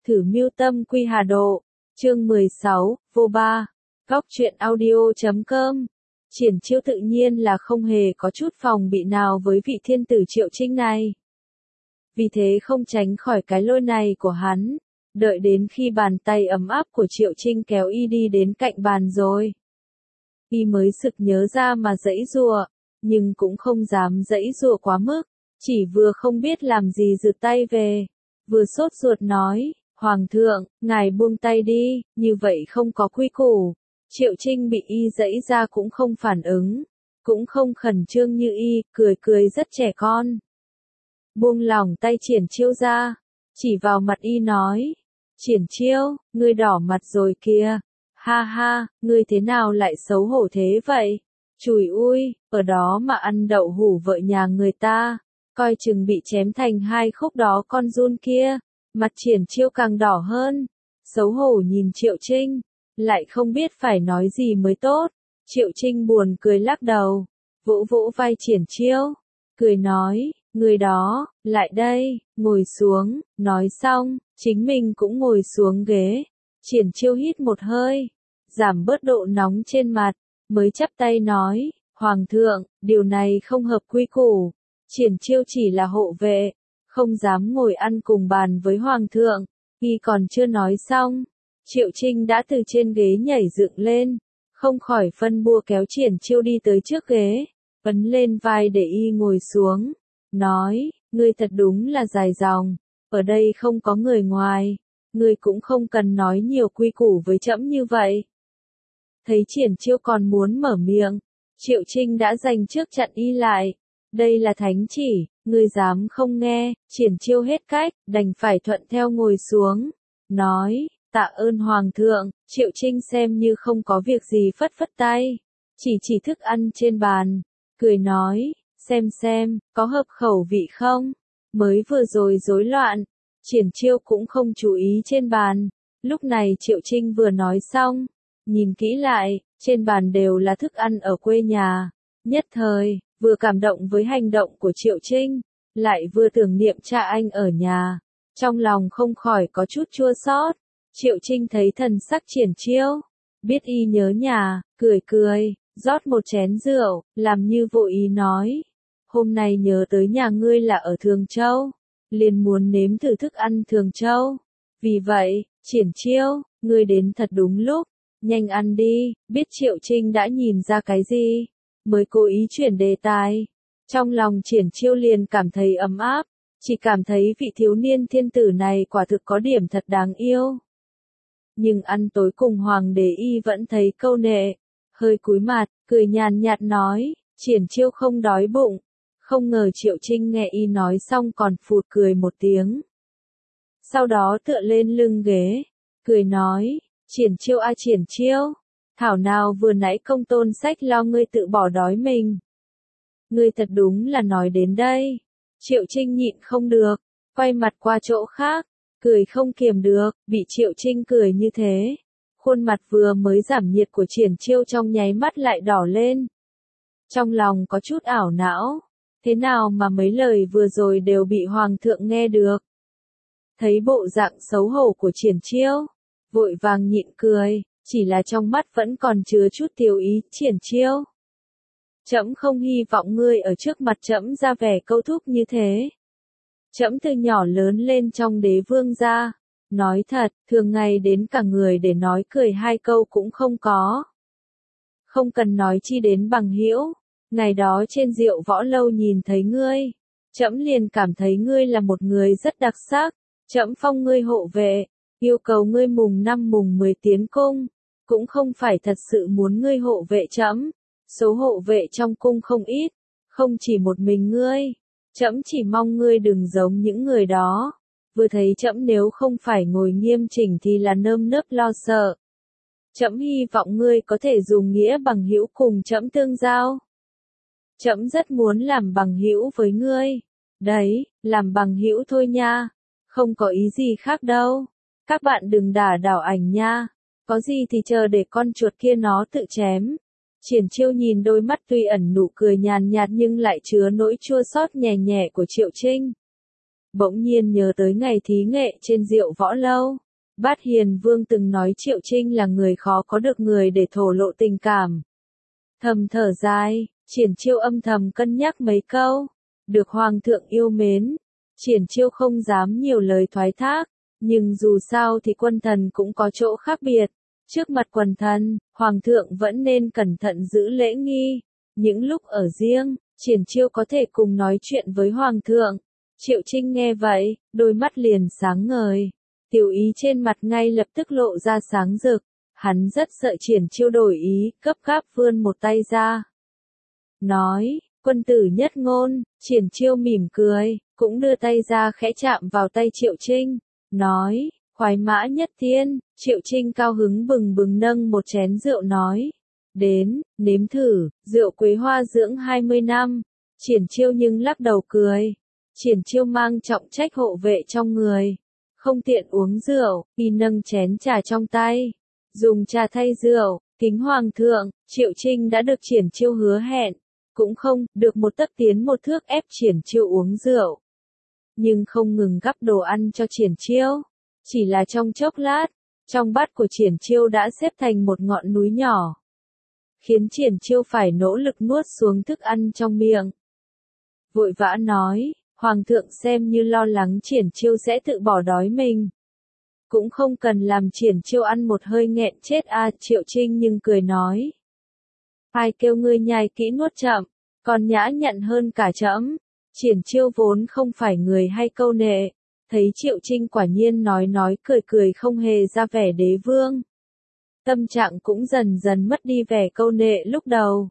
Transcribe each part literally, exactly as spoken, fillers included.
Thử mưu tâm quy hà độ. Chương mười sáu, vô ba. Góc truyện audio chấm com. Triển Chiêu tự nhiên là không hề có chút phòng bị nào với vị thiên tử Triệu Trinh này. Vì thế không tránh khỏi cái lôi này của hắn. Đợi đến khi bàn tay ấm áp của Triệu Trinh kéo y đi đến cạnh bàn rồi, y mới sực nhớ ra mà giãy giụa, nhưng cũng không dám giãy giụa quá mức, chỉ vừa không biết làm gì rụt tay về, vừa sốt ruột nói, Hoàng thượng, ngài buông tay đi, như vậy không có quy củ. Triệu Trinh bị y giãy ra cũng không phản ứng, cũng không khẩn trương như y, cười cười rất trẻ con. Buông lỏng tay Triển Chiêu ra, chỉ vào mặt y nói, Triển Chiêu, ngươi đỏ mặt rồi kìa, ha ha, ngươi thế nào lại xấu hổ thế vậy? Chùi ui, ở đó mà ăn đậu hủ vợ nhà người ta, coi chừng bị chém thành hai khúc đó con giun kia. Mặt Triển Chiêu càng đỏ hơn, xấu hổ nhìn Triệu Trinh, lại không biết phải nói gì mới tốt. Triệu Trinh buồn cười lắc đầu, vỗ vỗ vai Triển Chiêu, cười nói, người đó, lại đây, ngồi xuống, nói xong, chính mình cũng ngồi xuống ghế. Triển Chiêu hít một hơi, giảm bớt độ nóng trên mặt, mới chắp tay nói, Hoàng thượng, điều này không hợp quy củ. Triển Chiêu chỉ là hộ vệ, không dám ngồi ăn cùng bàn với Hoàng thượng. Y còn chưa nói xong, Triệu Trinh đã từ trên ghế nhảy dựng lên, không khỏi phân bua kéo Triển Chiêu đi tới trước ghế, ấn lên vai để y ngồi xuống, nói, ngươi thật đúng là dài dòng, ở đây không có người ngoài, ngươi cũng không cần nói nhiều quy củ với trẫm như vậy. Thấy Triển Chiêu còn muốn mở miệng, Triệu Trinh đã giành trước chặn y lại, đây là thánh chỉ, ngươi dám không nghe. Triển Chiêu hết cách, đành phải thuận theo ngồi xuống, nói, tạ ơn Hoàng thượng. Triệu Trinh xem như không có việc gì phất phất tay, chỉ chỉ thức ăn trên bàn, cười nói, xem xem, có hợp khẩu vị không? Mới vừa rồi rối loạn, Triển Chiêu cũng không chú ý trên bàn, lúc này Triệu Trinh vừa nói xong, nhìn kỹ lại, trên bàn đều là thức ăn ở quê nhà, nhất thời, vừa cảm động với hành động của Triệu Trinh, lại vừa tưởng niệm cha anh ở nhà, trong lòng không khỏi có chút chua xót. Triệu Trinh thấy thần sắc Triển Chiêu, biết y nhớ nhà, cười cười, rót một chén rượu, làm như vô ý nói, hôm nay nhớ tới nhà ngươi là ở Thường Châu, liền muốn nếm thử thức ăn Thường Châu. Vì vậy, Triển Chiêu, ngươi đến thật đúng lúc, nhanh ăn đi. Biết Triệu Trinh đã nhìn ra cái gì, mới cố ý chuyển đề tài. Trong lòng Triển Chiêu liền cảm thấy ấm áp, chỉ cảm thấy vị thiếu niên thiên tử này quả thực có điểm thật đáng yêu. Nhưng ăn tối cùng Hoàng đế y vẫn thấy câu nệ, hơi cúi mặt, cười nhàn nhạt nói, Triển Chiêu không đói bụng. Không ngờ Triệu Trinh nghe y nói xong còn phụt cười một tiếng. Sau đó tựa lên lưng ghế, cười nói, Triển Chiêu a Triển Chiêu, thảo nào vừa nãy công tôn sách lo ngươi tự bỏ đói mình. Ngươi thật đúng là nói đến đây. Triệu Trinh nhịn không được, quay mặt qua chỗ khác, cười không kiềm được, bị Triệu Trinh cười như thế. Khuôn mặt vừa mới giảm nhiệt của Triển Chiêu trong nháy mắt lại đỏ lên. Trong lòng có chút ảo não, thế nào mà mấy lời vừa rồi đều bị Hoàng thượng nghe được. Thấy bộ dạng xấu hổ của Triển Chiêu, vội vàng nhịn cười, chỉ là trong mắt vẫn còn chứa chút tiêu ý. Triển Chiêu, trẫm không hy vọng ngươi ở trước mặt trẫm ra vẻ câu thúc như thế. Trẫm từ nhỏ lớn lên trong đế vương gia, nói thật, thường ngày đến cả người để nói cười hai câu cũng không có. Không cần nói chi đến bằng hữu, ngày đó trên Diệu Võ Lâu nhìn thấy ngươi, trẫm liền cảm thấy ngươi là một người rất đặc sắc, trẫm phong ngươi hộ vệ, yêu cầu ngươi mùng năm mùng mười tiến cung, cũng không phải thật sự muốn ngươi hộ vệ trẫm. Số hộ vệ trong cung không ít, không chỉ một mình ngươi. Trẫm chỉ mong ngươi đừng giống những người đó, vừa thấy trẫm nếu không phải ngồi nghiêm chỉnh thì là nơm nớp lo sợ. Trẫm hy vọng ngươi có thể dùng nghĩa bằng hữu cùng trẫm tương giao. Trẫm rất muốn làm bằng hữu với ngươi. Đấy, làm bằng hữu thôi nha, không có ý gì khác đâu. Các bạn đừng đả đảo ảnh nha, có gì thì chờ để con chuột kia nó tự chém. Triển Chiêu nhìn đôi mắt tuy ẩn nụ cười nhàn nhạt nhưng lại chứa nỗi chua xót nhẹ nhẹ của Triệu Trinh. bỗng nhiên nhớ tới ngày thí nghệ trên Diệu Võ Lâu. Bát Hiền Vương từng nói Triệu Trinh là người khó có được người để thổ lộ tình cảm. Thầm thở dài, Triển Chiêu âm thầm cân nhắc mấy câu. Được Hoàng thượng yêu mến, Triển Chiêu không dám nhiều lời thoái thác, nhưng dù sao thì quân thần cũng có chỗ khác biệt. Trước mặt quần thần, Hoàng thượng vẫn nên cẩn thận giữ lễ nghi. Những lúc ở riêng, Triển Chiêu có thể cùng nói chuyện với Hoàng thượng. Triệu Trinh nghe vậy, đôi mắt liền sáng ngời. Tiểu ý trên mặt ngay lập tức lộ ra sáng rực. Hắn rất sợ Triển Chiêu đổi ý, gấp gáp vươn một tay ra. Nói, quân tử nhất ngôn. Triển Chiêu mỉm cười, cũng đưa tay ra khẽ chạm vào tay Triệu Trinh. Nói, khoái mã nhất thiên. Triệu Trinh cao hứng bừng bừng nâng một chén rượu nói. Đến, nếm thử, rượu quế hoa dưỡng hai mươi năm. Triển Chiêu nhưng lắc đầu cười. Triển Chiêu mang trọng trách hộ vệ trong người. Không tiện uống rượu, y nâng chén trà trong tay. Dùng trà thay rượu, kính Hoàng thượng, Triệu Trinh đã được Triển Chiêu hứa hẹn. Cũng không, được một tấc tiến một thước ép Triển Chiêu uống rượu. Nhưng không ngừng gắp đồ ăn cho Triển Chiêu. Chỉ là trong chốc lát, trong bát của Triển Chiêu đã xếp thành một ngọn núi nhỏ. Khiến Triển Chiêu phải nỗ lực nuốt xuống thức ăn trong miệng. Vội vã nói, Hoàng thượng xem như lo lắng Triển Chiêu sẽ tự bỏ đói mình. Cũng không cần làm Triển Chiêu ăn một hơi nghẹn chết a. Triệu Trinh nhưng cười nói. Ai kêu ngươi nhai kỹ nuốt chậm, còn nhã nhặn hơn cả trẫm. Triển Chiêu vốn không phải người hay câu nệ. Thấy Triệu Trinh quả nhiên nói nói cười cười không hề ra vẻ đế vương. Tâm trạng cũng dần dần mất đi vẻ câu nệ lúc đầu.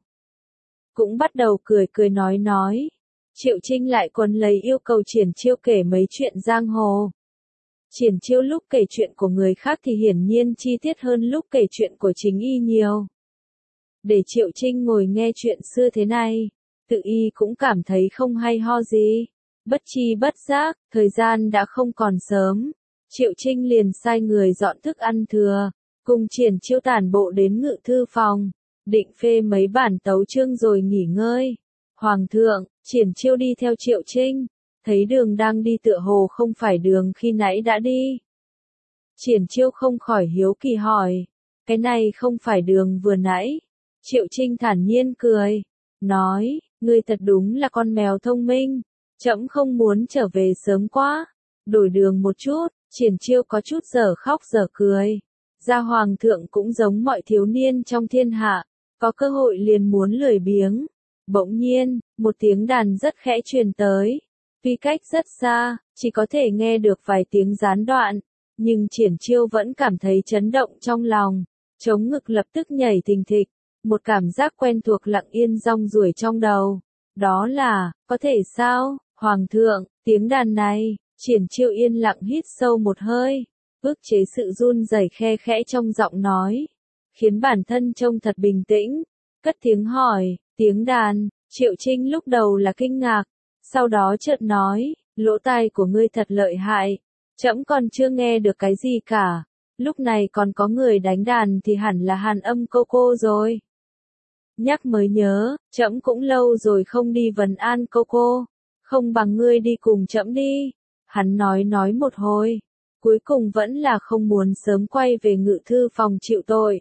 Cũng bắt đầu cười cười nói nói. Triệu Trinh lại quấn lấy yêu cầu Triển Chiêu kể mấy chuyện giang hồ. Triển Chiêu lúc kể chuyện của người khác thì hiển nhiên chi tiết hơn lúc kể chuyện của chính y nhiều. Để Triệu Trinh ngồi nghe chuyện xưa thế này, tự y cũng cảm thấy không hay ho gì. Bất chi bất giác, thời gian đã không còn sớm. Triệu Trinh liền sai người dọn thức ăn thừa, cùng Triển Chiêu tản bộ đến ngự thư phòng, định phê mấy bản tấu chương rồi nghỉ ngơi. Hoàng thượng, Triển Chiêu đi theo Triệu Trinh, thấy đường đang đi tựa hồ không phải đường khi nãy đã đi. Triển Chiêu không khỏi hiếu kỳ hỏi, cái này không phải đường vừa nãy. Triệu Trinh thản nhiên cười, nói, ngươi thật đúng là con mèo thông minh, trẫm không muốn trở về sớm quá, đổi đường một chút. Triển Chiêu có chút dở khóc dở cười. Gia Hoàng thượng cũng giống mọi thiếu niên trong thiên hạ, có cơ hội liền muốn lười biếng. Bỗng nhiên, một tiếng đàn rất khẽ truyền tới. Tuy cách rất xa, chỉ có thể nghe được vài tiếng gián đoạn, nhưng Triển Chiêu vẫn cảm thấy chấn động trong lòng, trống ngực lập tức nhảy thình thịch, một cảm giác quen thuộc lặng yên rong ruổi trong đầu. Đó là, có thể sao, Hoàng thượng, tiếng đàn này. Triển Chiêu yên lặng hít sâu một hơi, ức chế sự run rẩy khe khẽ trong giọng nói, khiến bản thân trông thật bình tĩnh, cất tiếng hỏi, tiếng đàn. Triệu Trinh lúc đầu là kinh ngạc, sau đó chợt nói, lỗ tai của ngươi thật lợi hại, trẫm còn chưa nghe được cái gì cả, lúc này còn có người đánh đàn thì hẳn là Hàn Âm cô cô rồi. Nhắc mới nhớ, trẫm cũng lâu rồi không đi vấn an cô cô, không bằng ngươi đi cùng trẫm đi. Hắn nói nói một hồi, cuối cùng vẫn là không muốn sớm quay về ngự thư phòng chịu tội.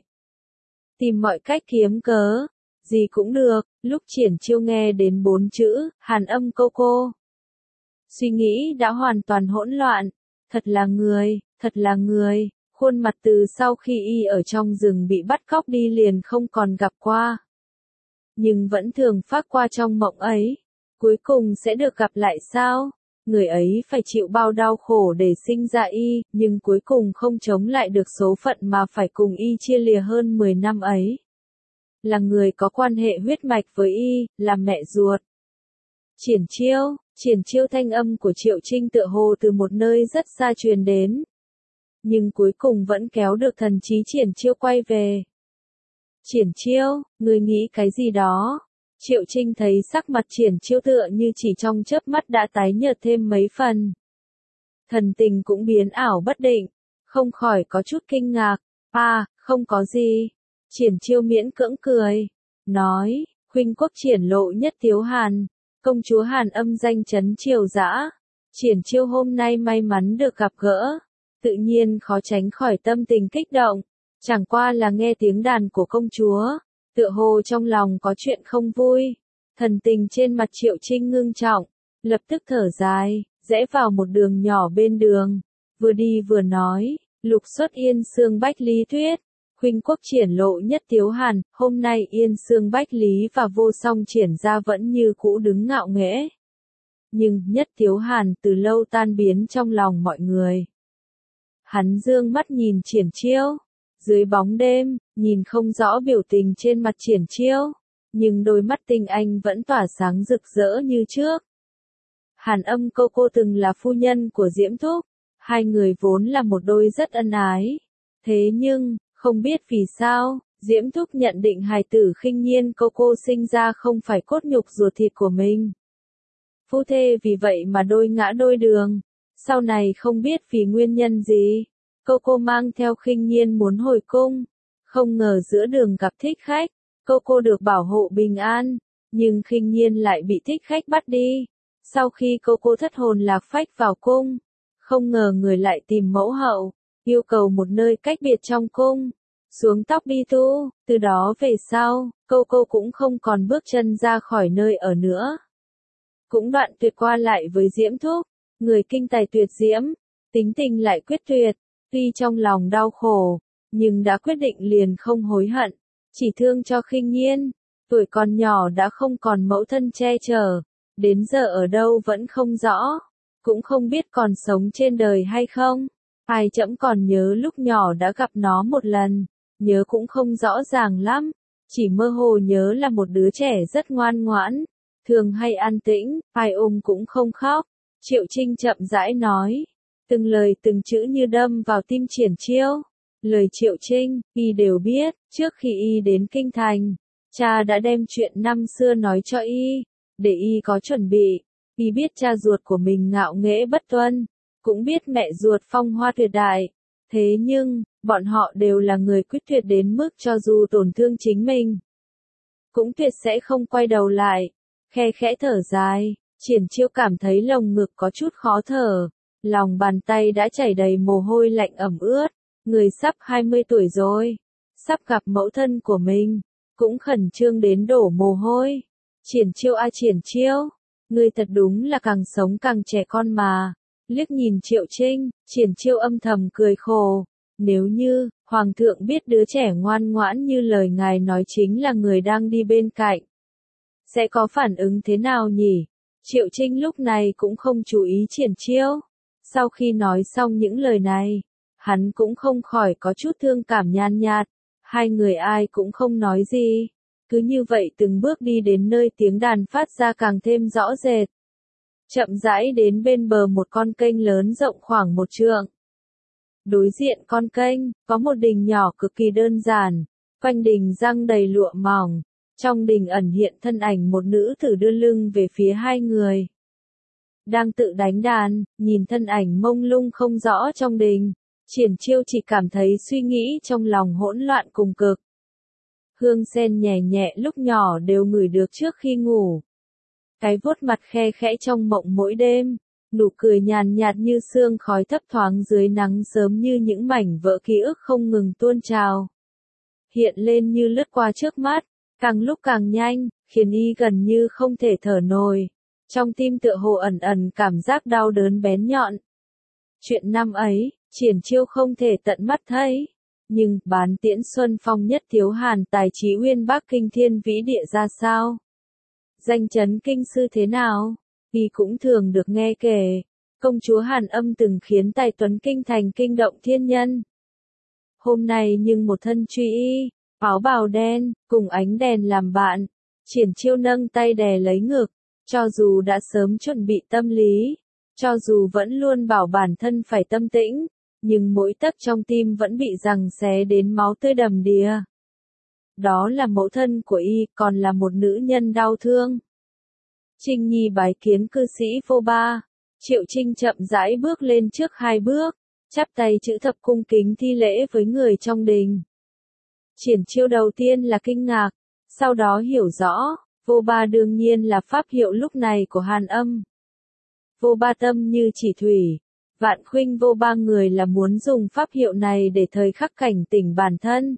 Tìm mọi cách kiếm cớ, gì cũng được. Lúc Triển Chiêu nghe đến bốn chữ, Hàn Âm cô cô, suy nghĩ đã hoàn toàn hỗn loạn. Thật là người, thật là người, khuôn mặt từ sau khi y ở trong rừng bị bắt cóc đi liền không còn gặp qua. Nhưng vẫn thường phát qua trong mộng ấy, cuối cùng sẽ được gặp lại sao? Người ấy phải chịu bao đau khổ để sinh ra y, nhưng cuối cùng không chống lại được số phận mà phải cùng y chia lìa hơn mười năm ấy. Là người có quan hệ huyết mạch với y, là mẹ ruột. Triển Chiêu, Triển Chiêu thanh âm của Triệu Trinh tựa hồ từ một nơi rất xa truyền đến. Nhưng cuối cùng vẫn kéo được thần trí Triển Chiêu quay về. Triển Chiêu, người nghĩ cái gì đó? Triệu Trinh thấy sắc mặt Triển Chiêu tựa như chỉ trong chớp mắt đã tái nhợt thêm mấy phần. Thần tình cũng biến ảo bất định, không khỏi có chút kinh ngạc. À, không có gì. Triển Chiêu miễn cưỡng cười, nói, huynh quốc triển lộ nhất thiếu Hàn, công chúa Hàn Âm danh chấn triều dã, Triển Chiêu hôm nay may mắn được gặp gỡ, tự nhiên khó tránh khỏi tâm tình kích động, chẳng qua là nghe tiếng đàn của công chúa, tựa hồ trong lòng có chuyện không vui. Thần tình trên mặt Triệu Trinh ngưng trọng, lập tức thở dài, rẽ vào một đường nhỏ bên đường, vừa đi vừa nói, lục xuất Yên Xương Bách Lý Tuyết, khuynh quốc triển lộ Nhất Tiếu Hàn, hôm nay Yên Xương Bách Lý và Vô Song triển ra vẫn như cũ đứng ngạo nghễ. Nhưng Nhất Tiếu Hàn từ lâu tan biến trong lòng mọi người. Hắn dương mắt nhìn Triển Chiêu, dưới bóng đêm, nhìn không rõ biểu tình trên mặt Triển Chiêu, nhưng đôi mắt tinh anh vẫn tỏa sáng rực rỡ như trước. Hàn Âm cô cô từng là phu nhân của Diễm Thúc, hai người vốn là một đôi rất ân ái. Thế nhưng, không biết vì sao, Diễm Thúc nhận định hài tử Khinh Nhiên cô cô sinh ra không phải cốt nhục ruột thịt của mình. Phu thê vì vậy mà đôi ngã đôi đường, sau này không biết vì nguyên nhân gì, cô cô mang theo Khinh Nhiên muốn hồi cung, không ngờ giữa đường gặp thích khách, cô cô được bảo hộ bình an, nhưng Khinh Nhiên lại bị thích khách bắt đi. Sau khi cô cô thất hồn lạc phách vào cung, không ngờ người lại tìm mẫu hậu, yêu cầu một nơi cách biệt trong cung, xuống tóc đi tu, từ đó về sau, cô cô cũng không còn bước chân ra khỏi nơi ở nữa. Cũng đoạn tuyệt qua lại với Diễm Thúc, người kinh tài tuyệt diễm, tính tình lại quyết tuyệt, tuy trong lòng đau khổ, nhưng đã quyết định liền không hối hận, chỉ thương cho Khinh Nhiên, tuổi còn nhỏ đã không còn mẫu thân che chở, đến giờ ở đâu vẫn không rõ, cũng không biết còn sống trên đời hay không. Ai chậm còn nhớ lúc nhỏ đã gặp nó một lần, nhớ cũng không rõ ràng lắm, chỉ mơ hồ nhớ là một đứa trẻ rất ngoan ngoãn, thường hay an tĩnh, ai ôm cũng không khóc. Triệu Trinh chậm rãi nói, từng lời từng chữ như đâm vào tim Triển Chiêu. Lời Triệu Trinh, y đều biết, trước khi y đến kinh thành, cha đã đem chuyện năm xưa nói cho y, để y có chuẩn bị. Y biết cha ruột của mình ngạo nghễ bất tuân, cũng biết mẹ ruột phong hoa tuyệt đại. Thế nhưng, bọn họ đều là người quyết tuyệt đến mức cho dù tổn thương chính mình, cũng tuyệt sẽ không quay đầu lại. Khe khẽ thở dài, Triển Chiêu cảm thấy lồng ngực có chút khó thở, lòng bàn tay đã chảy đầy mồ hôi lạnh ẩm ướt, người sắp hai mươi tuổi rồi, sắp gặp mẫu thân của mình, cũng khẩn trương đến đổ mồ hôi. Triển Chiêu a Triển Chiêu, ngươi thật đúng là càng sống càng trẻ con mà. Liếc nhìn Triệu Trinh, Triển Chiêu âm thầm cười khổ, nếu như Hoàng thượng biết đứa trẻ ngoan ngoãn như lời ngài nói chính là người đang đi bên cạnh, sẽ có phản ứng thế nào nhỉ? Triệu Trinh lúc này cũng không chú ý Triển Chiêu. Sau khi nói xong những lời này, hắn cũng không khỏi có chút thương cảm nhan nhạt. Hai người ai cũng không nói gì. Cứ như vậy từng bước đi đến nơi tiếng đàn phát ra càng thêm rõ rệt. Chậm rãi đến bên bờ một con kênh lớn rộng khoảng một trượng. Đối diện con kênh, có một đình nhỏ cực kỳ đơn giản. Quanh đình răng đầy lụa mỏng. Trong đình ẩn hiện thân ảnh một nữ tử đưa lưng về phía hai người. Đang tự đánh đàn, nhìn thân ảnh mông lung không rõ trong đình. Triển Chiêu chỉ cảm thấy suy nghĩ trong lòng hỗn loạn cùng cực. Hương sen nhẹ nhẹ lúc nhỏ đều ngửi được trước khi ngủ. Cái vuốt mặt khe khẽ trong mộng mỗi đêm, nụ cười nhàn nhạt như sương khói thấp thoáng dưới nắng sớm như những mảnh vỡ ký ức không ngừng tuôn trào. Hiện lên như lướt qua trước mắt, càng lúc càng nhanh, khiến y gần như không thể thở nổi. Trong tim tựa hồ ẩn ẩn cảm giác đau đớn bén nhọn. Chuyện năm ấy, Triển Chiêu không thể tận mắt thấy. Nhưng, bán tiễn Xuân Phong Nhất Tiếu Hàn tài trí uyên bác kinh thiên vĩ địa ra sao? Danh chấn kinh sư thế nào? Y cũng thường được nghe kể. Công chúa Hàn Âm từng khiến tài tuấn kinh thành kinh động thiên nhân. Hôm nay nhưng một thân truy y, áo bào đen, cùng ánh đèn làm bạn. Triển Chiêu nâng tay đè lấy ngực. Cho dù đã sớm chuẩn bị tâm lý, cho dù vẫn luôn bảo bản thân phải tâm tĩnh, nhưng mỗi tấc trong tim vẫn bị giằng xé đến máu tươi đầm đìa. Đó là mẫu thân của y, còn là một nữ nhân đau thương. Trinh Nhi bái kiến cư sĩ Vô Ba. Triệu Trinh chậm rãi bước lên trước hai bước, chắp tay chữ thập cung kính thi lễ với người trong đình. Triển Chiêu đầu tiên là kinh ngạc, sau đó hiểu rõ, Vô Ba đương nhiên là pháp hiệu lúc này của Hàn Âm. vô ba tâm như chỉ thủy. Vạn khuynh vô ba người là muốn dùng pháp hiệu này để thời khắc cảnh tỉnh bản thân.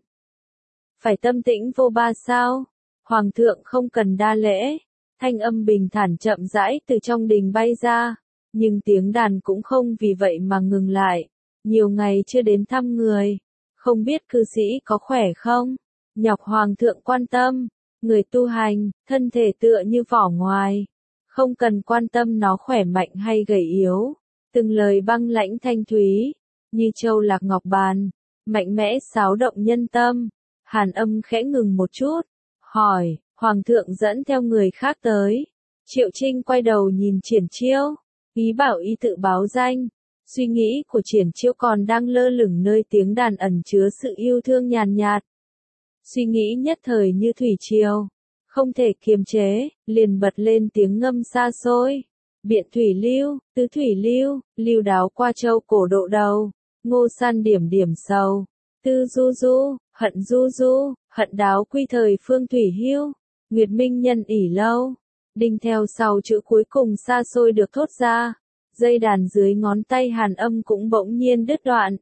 Phải tâm tĩnh vô ba sao? Hoàng thượng không cần đa lễ. Thanh âm bình thản chậm rãi từ trong đình bay ra. Nhưng tiếng đàn cũng không vì vậy mà ngừng lại. Nhiều ngày chưa đến thăm người. Không biết cư sĩ có khỏe không? Nhọc hoàng thượng quan tâm. Người tu hành, thân thể tựa như vỏ ngoài. Không cần quan tâm nó khỏe mạnh hay gầy yếu. Từng lời băng lãnh thanh thúy. Như châu lạc ngọc bàn. Mạnh mẽ xáo động nhân tâm. Hàn Âm khẽ ngừng một chút. Hỏi, hoàng thượng dẫn theo người khác tới. Triệu Trinh quay đầu nhìn Triển Chiêu. Ý bảo y tự báo danh. Suy nghĩ của Triển Chiêu còn đang lơ lửng nơi tiếng đàn ẩn chứa sự yêu thương nhàn nhạt. Suy nghĩ nhất thời như thủy triều. Không thể kiềm chế, liền bật lên tiếng ngâm xa xôi. Biện thủy lưu, tứ thủy lưu, lưu đáo qua châu cổ độ đầu. Ngô san điểm điểm sầu. Tư du du, hận du du, hận đáo quy thời phương thủy hưu. Nguyệt minh nhân ỉ lâu. Đinh theo sau chữ cuối cùng xa xôi được thốt ra. Dây đàn dưới ngón tay Hàn Âm cũng bỗng nhiên đứt đoạn.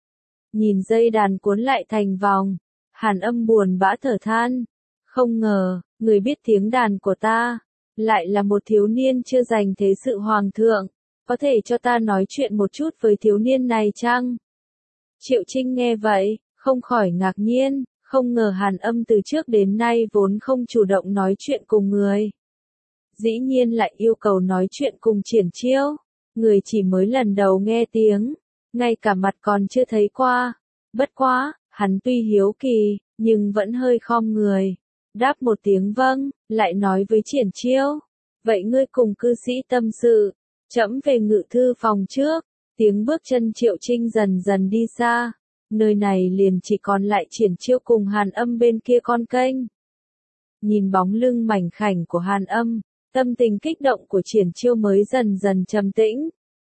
Nhìn dây đàn cuốn lại thành vòng. Hàn Âm buồn bã thở than. Không ngờ, người biết tiếng đàn của ta. Lại là một thiếu niên chưa dành thế sự hoàng thượng. Có thể cho ta nói chuyện một chút với thiếu niên này chăng? Triệu Trinh nghe vậy, không khỏi ngạc nhiên. Không ngờ Hàn Âm từ trước đến nay vốn không chủ động nói chuyện cùng người. Dĩ nhiên lại yêu cầu nói chuyện cùng Triển Chiêu. Người chỉ mới lần đầu nghe tiếng. Ngay cả mặt còn chưa thấy qua. Bất quá, hắn tuy hiếu kỳ, nhưng vẫn hơi khom người. Đáp một tiếng vâng, lại nói với Triển Chiêu. Vậy ngươi cùng cư sĩ tâm sự. Trẫm về ngự thư phòng trước. Tiếng bước chân Triệu Trinh dần dần đi xa. Nơi này liền chỉ còn lại Triển Chiêu cùng Hàn Âm bên kia con kênh. Nhìn bóng lưng mảnh khảnh của Hàn Âm, tâm tình kích động của Triển Chiêu mới dần dần trầm tĩnh.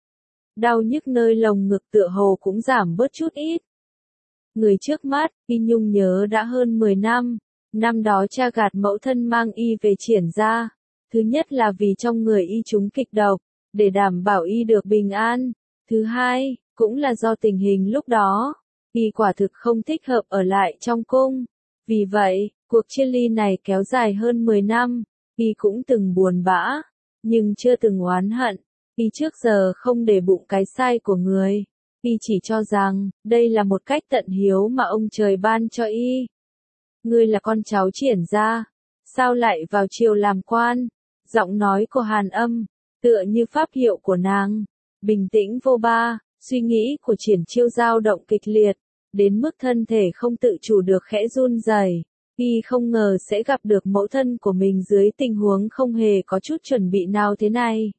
Đau nhức nơi lồng ngực tựa hồ cũng giảm bớt chút ít. Người trước mắt, y nhung nhớ đã hơn mười năm. Năm đó cha gạt mẫu thân mang y về Triển gia. Thứ nhất là vì trong người y trúng kịch độc, để đảm bảo y được bình an. Thứ hai, cũng là do tình hình lúc đó, y quả thực không thích hợp ở lại trong cung. Vì vậy, cuộc chia ly này kéo dài hơn mười năm, y cũng từng buồn bã, nhưng chưa từng oán hận. Y trước giờ không để bụng cái sai của người. Y chỉ cho rằng, đây là một cách tận hiếu mà ông trời ban cho y. Ngươi là con cháu Triển gia, sao lại vào triều làm quan? Giọng nói của Hàn Âm, tựa như pháp hiệu của nàng. Bình tĩnh vô ba, suy nghĩ của Triển Chiêu dao động kịch liệt, đến mức thân thể không tự chủ được khẽ run rẩy. Y không ngờ sẽ gặp được mẫu thân của mình dưới tình huống không hề có chút chuẩn bị nào thế này.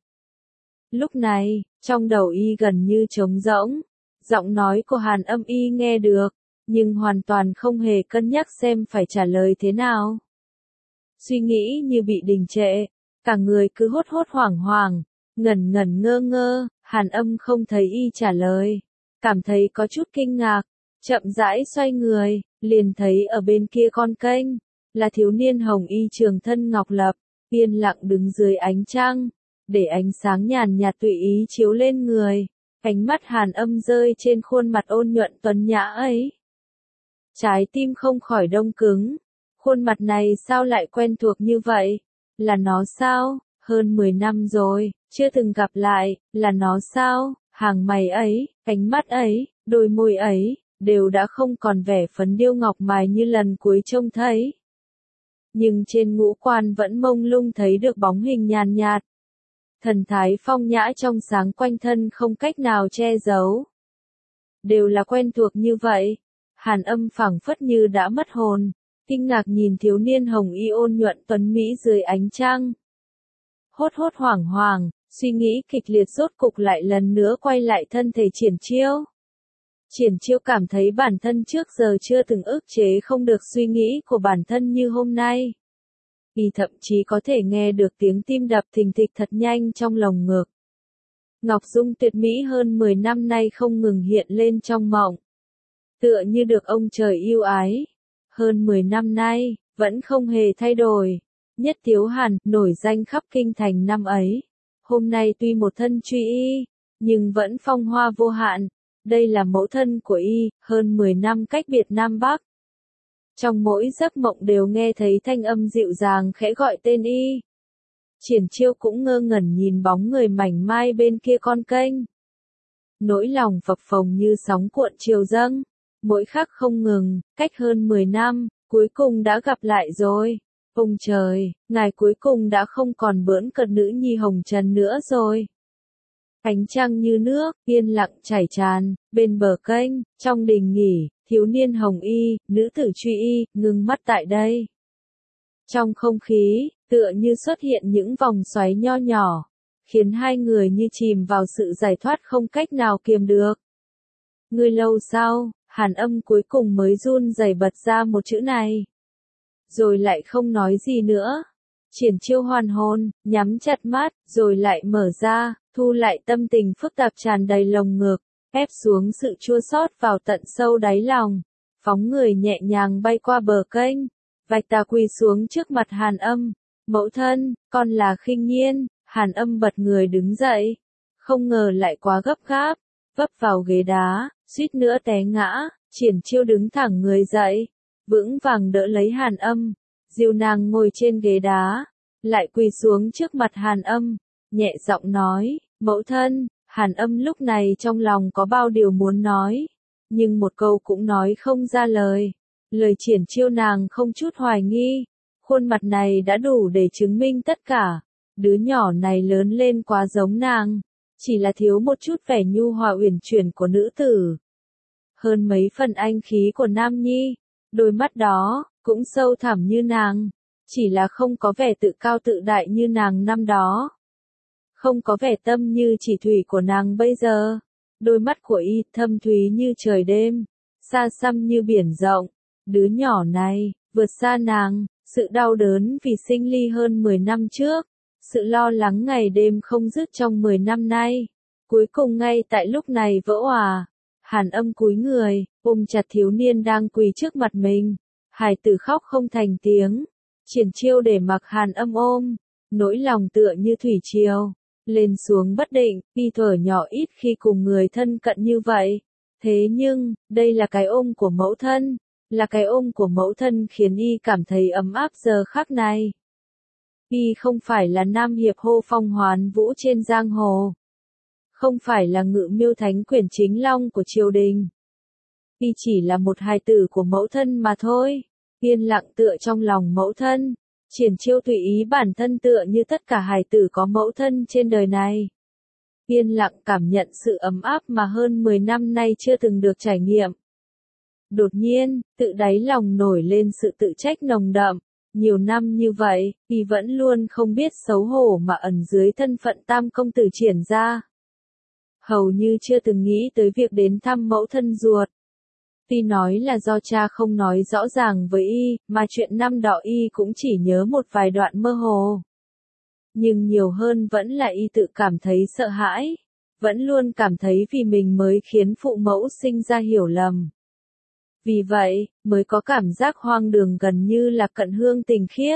Lúc này, trong đầu y gần như trống rỗng. Giọng nói của Hàn Âm y nghe được, nhưng hoàn toàn không hề cân nhắc xem phải trả lời thế nào. Suy nghĩ như bị đình trệ, cả người cứ hốt hốt hoảng hoảng, ngẩn ngẩn ngơ ngơ. Hàn Âm không thấy y trả lời, cảm thấy có chút kinh ngạc, chậm rãi xoay người, liền thấy ở bên kia con kênh, là thiếu niên hồng y trường thân ngọc lập, yên lặng đứng dưới ánh trăng, để ánh sáng nhàn nhạt tùy ý chiếu lên người. Ánh mắt Hàn Âm rơi trên khuôn mặt ôn nhuận tuấn nhã ấy. Trái tim không khỏi đông cứng. Khuôn mặt này sao lại quen thuộc như vậy? Là nó sao? Hơn mười năm rồi, chưa từng gặp lại, là nó sao? Hàng mày ấy, ánh mắt ấy, đôi môi ấy, đều đã không còn vẻ phấn điêu ngọc mài như lần cuối trông thấy. Nhưng trên ngũ quan vẫn mông lung thấy được bóng hình nhàn nhạt. Thần thái phong nhã trong sáng quanh thân không cách nào che giấu. Đều là quen thuộc như vậy. Hàn Âm phảng phất như đã mất hồn, kinh ngạc nhìn thiếu niên hồng y ôn nhuận tuấn mỹ dưới ánh trăng. Hốt hốt hoảng hoảng, suy nghĩ kịch liệt rốt cục lại lần nữa quay lại thân thể Triển Chiêu. Triển Chiêu cảm thấy bản thân trước giờ chưa từng ức chế không được suy nghĩ của bản thân như hôm nay. Y thậm chí có thể nghe được tiếng tim đập thình thịch thật nhanh trong lồng ngực. Ngọc Dung tuyệt mỹ hơn mười năm nay không ngừng hiện lên trong mộng. Tựa như được ông trời yêu ái. Hơn mười năm nay, vẫn không hề thay đổi. Nhất Tiếu Hàn, nổi danh khắp kinh thành năm ấy. hôm nay tuy một thân truy y, nhưng vẫn phong hoa vô hạn. Đây là mẫu thân của y, hơn mười năm cách biệt Nam Bắc. Trong mỗi giấc mộng đều nghe thấy thanh âm dịu dàng khẽ gọi tên y. Triển Chiêu cũng ngơ ngẩn nhìn bóng người mảnh mai bên kia con kênh. Nỗi lòng phập phồng như sóng cuộn triều dâng, mỗi khắc không ngừng, cách hơn mười năm, cuối cùng đã gặp lại rồi. Ông trời, ngài cuối cùng đã không còn bỡn cợt nữ nhi hồng trần nữa rồi. Ánh trăng như nước, yên lặng chảy tràn, bên bờ kênh, trong đình nghỉ, thiếu niên hồng y, nữ tử truy y, ngừng mắt tại đây. Trong không khí, tựa như xuất hiện những vòng xoáy nho nhỏ, khiến hai người như chìm vào sự giải thoát không cách nào kiềm được. Người lâu sau, Hàn Âm cuối cùng mới run rẩy bật ra một chữ này. Rồi lại không nói gì nữa. Triển Chiêu hoàn hồn, nhắm chặt mắt, rồi lại mở ra, thu lại tâm tình phức tạp tràn đầy lồng ngực, ép xuống sự chua xót vào tận sâu đáy lòng. Phóng người nhẹ nhàng bay qua bờ kênh, vạch tà quỳ xuống trước mặt Hàn Âm. Mẫu thân, con là Khinh Nhiên. Hàn Âm bật người đứng dậy, không ngờ lại quá gấp gáp, vấp vào ghế đá, suýt nữa té ngã. Triển Chiêu đứng thẳng người dậy, vững vàng đỡ lấy Hàn Âm, dìu nàng ngồi trên ghế đá, lại quỳ xuống trước mặt Hàn Âm, nhẹ giọng nói, mẫu thân. Hàn Âm lúc này trong lòng có bao điều muốn nói, nhưng một câu cũng nói không ra lời. Lời Triển Chiêu nàng không chút hoài nghi, khuôn mặt này đã đủ để chứng minh tất cả. Đứa nhỏ này lớn lên quá giống nàng, chỉ là thiếu một chút vẻ nhu hòa uyển chuyển của nữ tử. Hơn mấy phần anh khí của nam nhi, đôi mắt đó, cũng sâu thẳm như nàng, chỉ là không có vẻ tự cao tự đại như nàng năm đó. Không có vẻ tâm như chỉ thủy của nàng bây giờ, đôi mắt của y thâm thúy như trời đêm, xa xăm như biển rộng. Đứa nhỏ này, vượt xa nàng, sự đau đớn vì sinh ly hơn mười năm trước. Sự lo lắng ngày đêm không dứt trong mười năm nay, cuối cùng ngay tại lúc này vỡ òa. Hàn Âm cúi người, ôm chặt thiếu niên đang quỳ trước mặt mình. Hài tử khóc không thành tiếng. Triển Chiêu để mặc Hàn Âm ôm, nỗi lòng tựa như thủy triều, lên xuống bất định, y thở nhỏ ít khi cùng người thân cận như vậy. Thế nhưng, đây là cái ôm của mẫu thân, là cái ôm của mẫu thân khiến y cảm thấy ấm áp giờ khắc này. Y không phải là nam hiệp hô phong hoán vũ trên giang hồ. Không phải là ngự miêu thánh quyển chính long của triều đình. Y chỉ là một hài tử của mẫu thân mà thôi. Yên lặng tựa trong lòng mẫu thân. Triển Chiêu tùy ý bản thân tựa như tất cả hài tử có mẫu thân trên đời này. Yên lặng cảm nhận sự ấm áp mà hơn mười năm nay chưa từng được trải nghiệm. Đột nhiên, tự đáy lòng nổi lên sự tự trách nồng đậm. Nhiều năm như vậy, y vẫn luôn không biết xấu hổ mà ẩn dưới thân phận tam công tử Triển gia. Hầu như chưa từng nghĩ tới việc đến thăm mẫu thân ruột. Tuy nói là do cha không nói rõ ràng với y, mà chuyện năm đó y cũng chỉ nhớ một vài đoạn mơ hồ. Nhưng nhiều hơn vẫn là y tự cảm thấy sợ hãi, vẫn luôn cảm thấy vì mình mới khiến phụ mẫu sinh ra hiểu lầm. Vì vậy, mới có cảm giác hoang đường gần như là cận hương tình khiếp.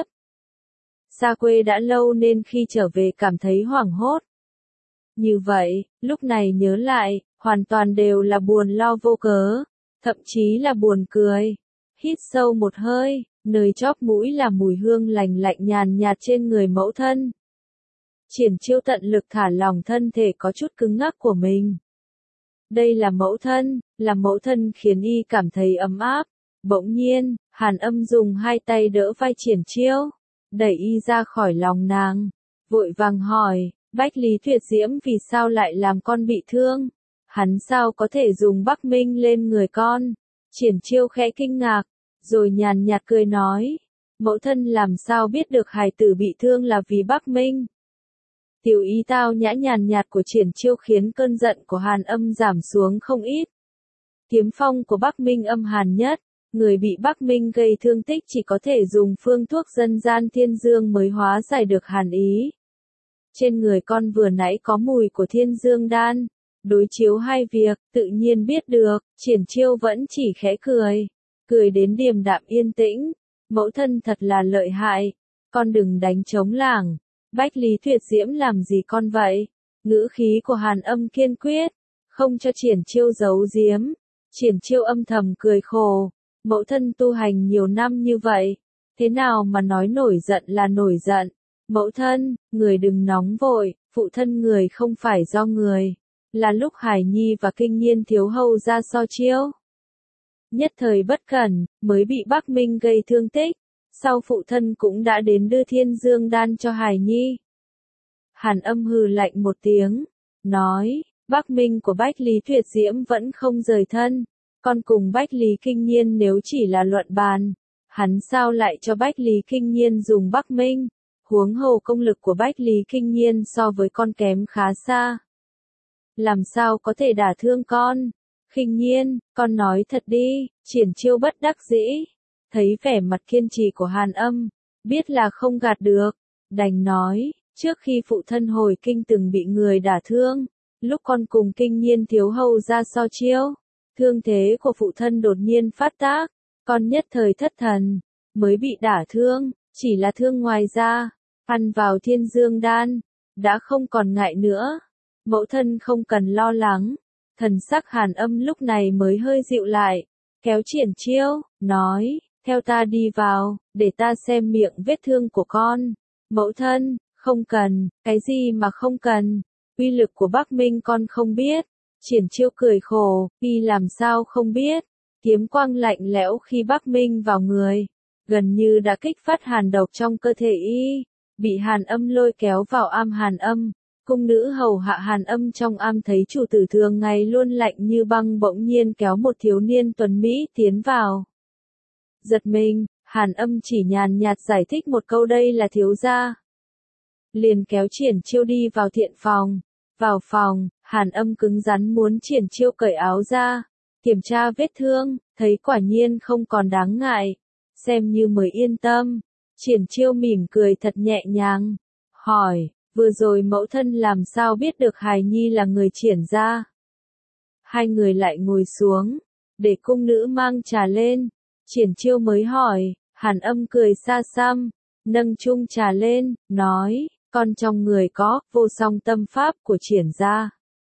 Xa quê đã lâu nên khi trở về cảm thấy hoảng hốt. Như vậy, lúc này nhớ lại, hoàn toàn đều là buồn lo vô cớ, thậm chí là buồn cười. Hít sâu một hơi, nơi chóp mũi là mùi hương lành lạnh nhàn nhạt trên người mẫu thân. Triển Chiêu tận lực thả lỏng thân thể có chút cứng ngắc của mình. Đây là mẫu thân, là mẫu thân khiến y cảm thấy ấm áp. Bỗng nhiên, Hàn Âm dùng hai tay đỡ vai Triển Chiêu, đẩy y ra khỏi lòng nàng, vội vàng hỏi, Bách Lý Tuyệt Diễm vì sao lại làm con bị thương? Hắn sao có thể dùng Bắc Minh lên người con? Triển Chiêu khẽ kinh ngạc, rồi nhàn nhạt cười nói, mẫu thân làm sao biết được hài tử bị thương là vì Bắc Minh? Tiểu ý tao nhã nhàn nhạt của Triển Chiêu khiến cơn giận của Hàn Âm giảm xuống không ít. Kiếm phong của Bắc Minh âm hàn nhất, người bị Bắc Minh gây thương tích chỉ có thể dùng phương thuốc dân gian thiên dương mới hóa giải được hàn ý. Trên người con vừa nãy có mùi của thiên dương đan, đối chiếu hai việc, tự nhiên biết được. Triển Chiêu vẫn chỉ khẽ cười, cười đến điềm đạm yên tĩnh. Mẫu thân thật là lợi hại, con đừng đánh trống lảng. Bách Lý Tuyệt Diễm làm gì con vậy? Ngữ khí của Hàn Âm kiên quyết, không cho Triển Chiêu giấu giếm. Triển Chiêu âm thầm cười khổ, mẫu thân tu hành nhiều năm như vậy, thế nào mà nói nổi giận là nổi giận. Mẫu thân, người đừng nóng vội, phụ thân người không phải do người, là lúc Hải Nhi và Kinh Nhiên thiếu hầu ra so chiêu. Nhất thời bất cẩn, mới bị Bắc Minh gây thương tích, sau phụ thân cũng đã đến đưa Thiên Dương đan cho Hải Nhi. Hàn Âm hừ lạnh một tiếng, nói, Bắc Minh của Bách Lý Tuyệt Diễm vẫn không rời thân, còn cùng Bách Lý Kinh Nhiên nếu chỉ là luận bàn, hắn sao lại cho Bách Lý Kinh Nhiên dùng Bắc Minh, huống hồ công lực của Bách Lý Kinh Nhiên so với con kém khá xa. Làm sao có thể đả thương con? Kinh Nhiên, con nói thật đi. Triển Chiêu bất đắc dĩ, thấy vẻ mặt kiên trì của Hàn Âm, biết là không gạt được, đành nói, trước khi phụ thân hồi kinh từng bị người đả thương, lúc con cùng Kinh Nhiên thiếu hầu ra so chiêu, thương thế của phụ thân đột nhiên phát tác, con nhất thời thất thần, mới bị đả thương, chỉ là thương ngoài da, ăn vào Thiên Dương đan, đã không còn ngại nữa. Mẫu thân không cần lo lắng. Thần sắc Hàn Âm lúc này mới hơi dịu lại, kéo Triển Chiêu, nói, theo ta đi vào, để ta xem miệng vết thương của con. Mẫu thân, không cần, cái gì mà không cần, uy lực của Bắc Minh con không biết. Triển Chiêu cười khổ, y làm sao không biết, kiếm quang lạnh lẽo khi Bắc Minh vào người, gần như đã kích phát hàn độc trong cơ thể y, bị Hàn Âm lôi kéo vào am Hàn Âm. Cung nữ hầu hạ Hàn Âm trong am thấy chủ tử thường ngày luôn lạnh như băng bỗng nhiên kéo một thiếu niên tuấn Mỹ tiến vào. Giật mình, Hàn Âm chỉ nhàn nhạt giải thích một câu đây là thiếu gia. Liền kéo Triển Chiêu đi vào thiện phòng. Vào phòng, Hàn Âm cứng rắn muốn Triển Chiêu cởi áo ra, kiểm tra vết thương, thấy quả nhiên không còn đáng ngại, xem như mới yên tâm. Triển Chiêu mỉm cười thật nhẹ nhàng, hỏi, vừa rồi mẫu thân làm sao biết được Hài Nhi là người Triển gia? Hai người lại ngồi xuống, để cung nữ mang trà lên. Triển Chiêu mới hỏi, Hàn Âm cười xa xăm, nâng chung trà lên, nói, con trong người có vô song tâm pháp của Triển gia.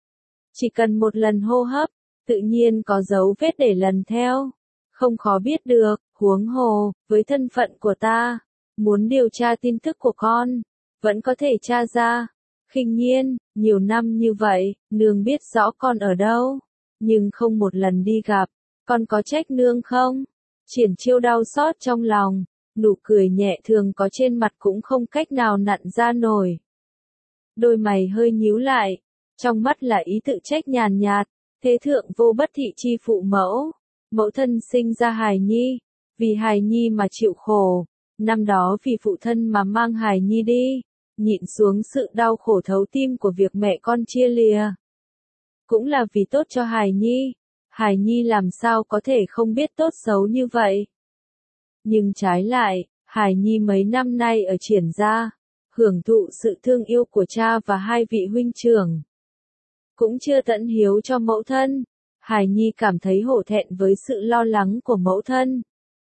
Chỉ cần một lần hô hấp, tự nhiên có dấu vết để lần theo, không khó biết được, huống hồ, với thân phận của ta, muốn điều tra tin tức của con, vẫn có thể tra ra. Khinh Nhiên, nhiều năm như vậy, nương biết rõ con ở đâu, nhưng không một lần đi gặp, con có trách nương không? Triển Chiêu đau xót trong lòng, nụ cười nhẹ thường có trên mặt cũng không cách nào nặn ra nổi. Đôi mày hơi nhíu lại, trong mắt là ý tự trách nhàn nhạt, thế thượng vô bất thị chi phụ mẫu, mẫu thân sinh ra Hài Nhi, vì Hài Nhi mà chịu khổ, năm đó vì phụ thân mà mang Hài Nhi đi, nhịn xuống sự đau khổ thấu tim của việc mẹ con chia lìa. Cũng là vì tốt cho Hài Nhi, Hài Nhi làm sao có thể không biết tốt xấu như vậy. Nhưng trái lại, Hài Nhi mấy năm nay ở Triển gia, hưởng thụ sự thương yêu của cha và hai vị huynh trưởng. Cũng chưa tận hiếu cho mẫu thân, Hài Nhi cảm thấy hổ thẹn với sự lo lắng của mẫu thân.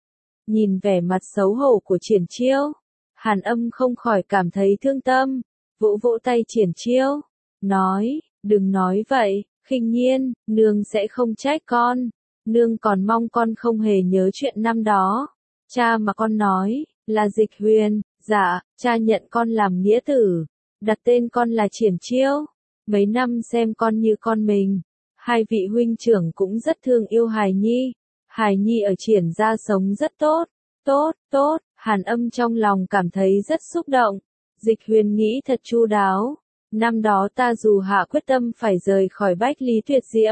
Nhìn vẻ mặt xấu hổ của Triển Chiêu, Hàn Âm không khỏi cảm thấy thương tâm, vỗ vỗ tay Triển Chiêu, nói, đừng nói vậy, Khinh Nhiên, nương sẽ không trách con, nương còn mong con không hề nhớ chuyện năm đó. Cha mà con nói, là Dịch Huyền, dạ, cha nhận con làm nghĩa tử, đặt tên con là Triển Chiêu, mấy năm xem con như con mình. Hai vị huynh trưởng cũng rất thương yêu Hài Nhi, Hài Nhi ở Triển gia sống rất tốt, tốt, tốt. Hàn Âm trong lòng cảm thấy rất xúc động. Dịch Huyền nghĩ thật chu đáo. Năm đó ta dù hạ quyết tâm phải rời khỏi Bách Lý Tuyệt Diễm,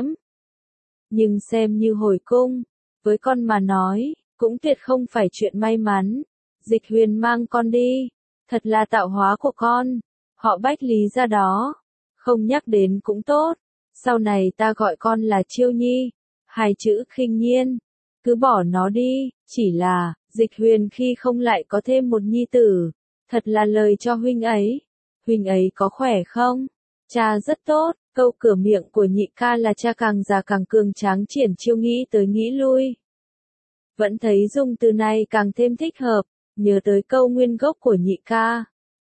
nhưng xem như hồi cung, với con mà nói, cũng tuyệt không phải chuyện may mắn. Dịch Huyền mang con đi, thật là tạo hóa của con. Họ Bách Lý ra đó, không nhắc đến cũng tốt. Sau này ta gọi con là Chiêu Nhi, hai chữ Khinh Nhiên, cứ bỏ nó đi. Chỉ là, Dịch Huyền khi không lại có thêm một nhi tử, thật là lời cho huynh ấy. Huynh ấy có khỏe không? Cha rất tốt. Câu cửa miệng của nhị ca là cha càng già càng cường tráng. Triển Chiêu nghĩ tới nghĩ lui, vẫn thấy dùng từ này càng thêm thích hợp, nhớ tới câu nguyên gốc của nhị ca,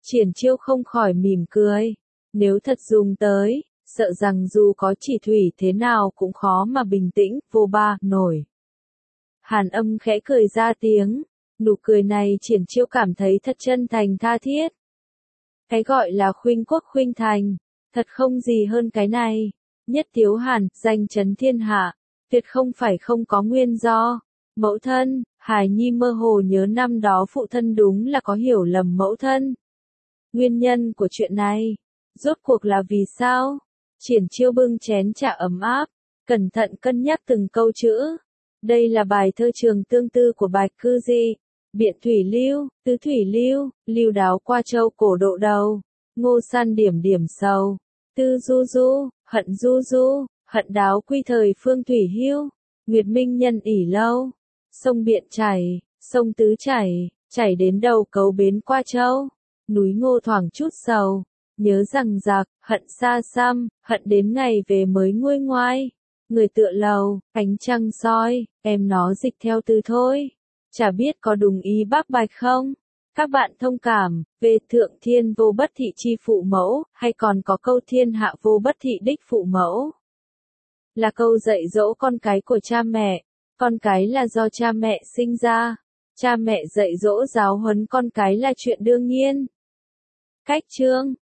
Triển Chiêu không khỏi mỉm cười. Nếu thật dùng tới, sợ rằng dù có chỉ thủy thế nào cũng khó mà bình tĩnh, vô ba, nổi. Hàn Âm khẽ cười ra tiếng, nụ cười này Triển Chiêu cảm thấy thật chân thành tha thiết. Cái gọi là khuynh quốc khuynh thành, thật không gì hơn cái này. Nhất Tiếu Hàn, danh chấn thiên hạ, tuyệt không phải không có nguyên do. Mẫu thân, Hải Nhi mơ hồ nhớ năm đó phụ thân đúng là có hiểu lầm mẫu thân. Nguyên nhân của chuyện này, rốt cuộc là vì sao? Triển Chiêu bưng chén trà ấm áp, cẩn thận cân nhắc từng câu chữ. Đây là bài thơ Trường Tương Tư của Bạch Cư Di. Biện thủy lưu, tứ thủy lưu, lưu đáo qua châu cổ độ đầu. Ngô san điểm điểm sầu. Tư du du, hận du du, hận đáo quy thời phương thủy hưu. Nguyệt minh nhân ỉ lâu. Sông Biện chảy, sông Tứ chảy, chảy đến đầu cầu bến qua châu. Núi Ngô thoảng chút sầu. Nhớ rằng giặc, hận xa xăm, hận đến ngày về mới nguôi ngoai. Người tựa lầu, ánh trăng soi, em nó dịch theo từ thôi. Chả biết có đúng ý bác Bạch không? Các bạn thông cảm, về thượng thiên vô bất thị chi phụ mẫu, hay còn có câu thiên hạ vô bất thị đích phụ mẫu. Là câu dạy dỗ con cái của cha mẹ, con cái là do cha mẹ sinh ra. Cha mẹ dạy dỗ giáo huấn con cái là chuyện đương nhiên. Cách chương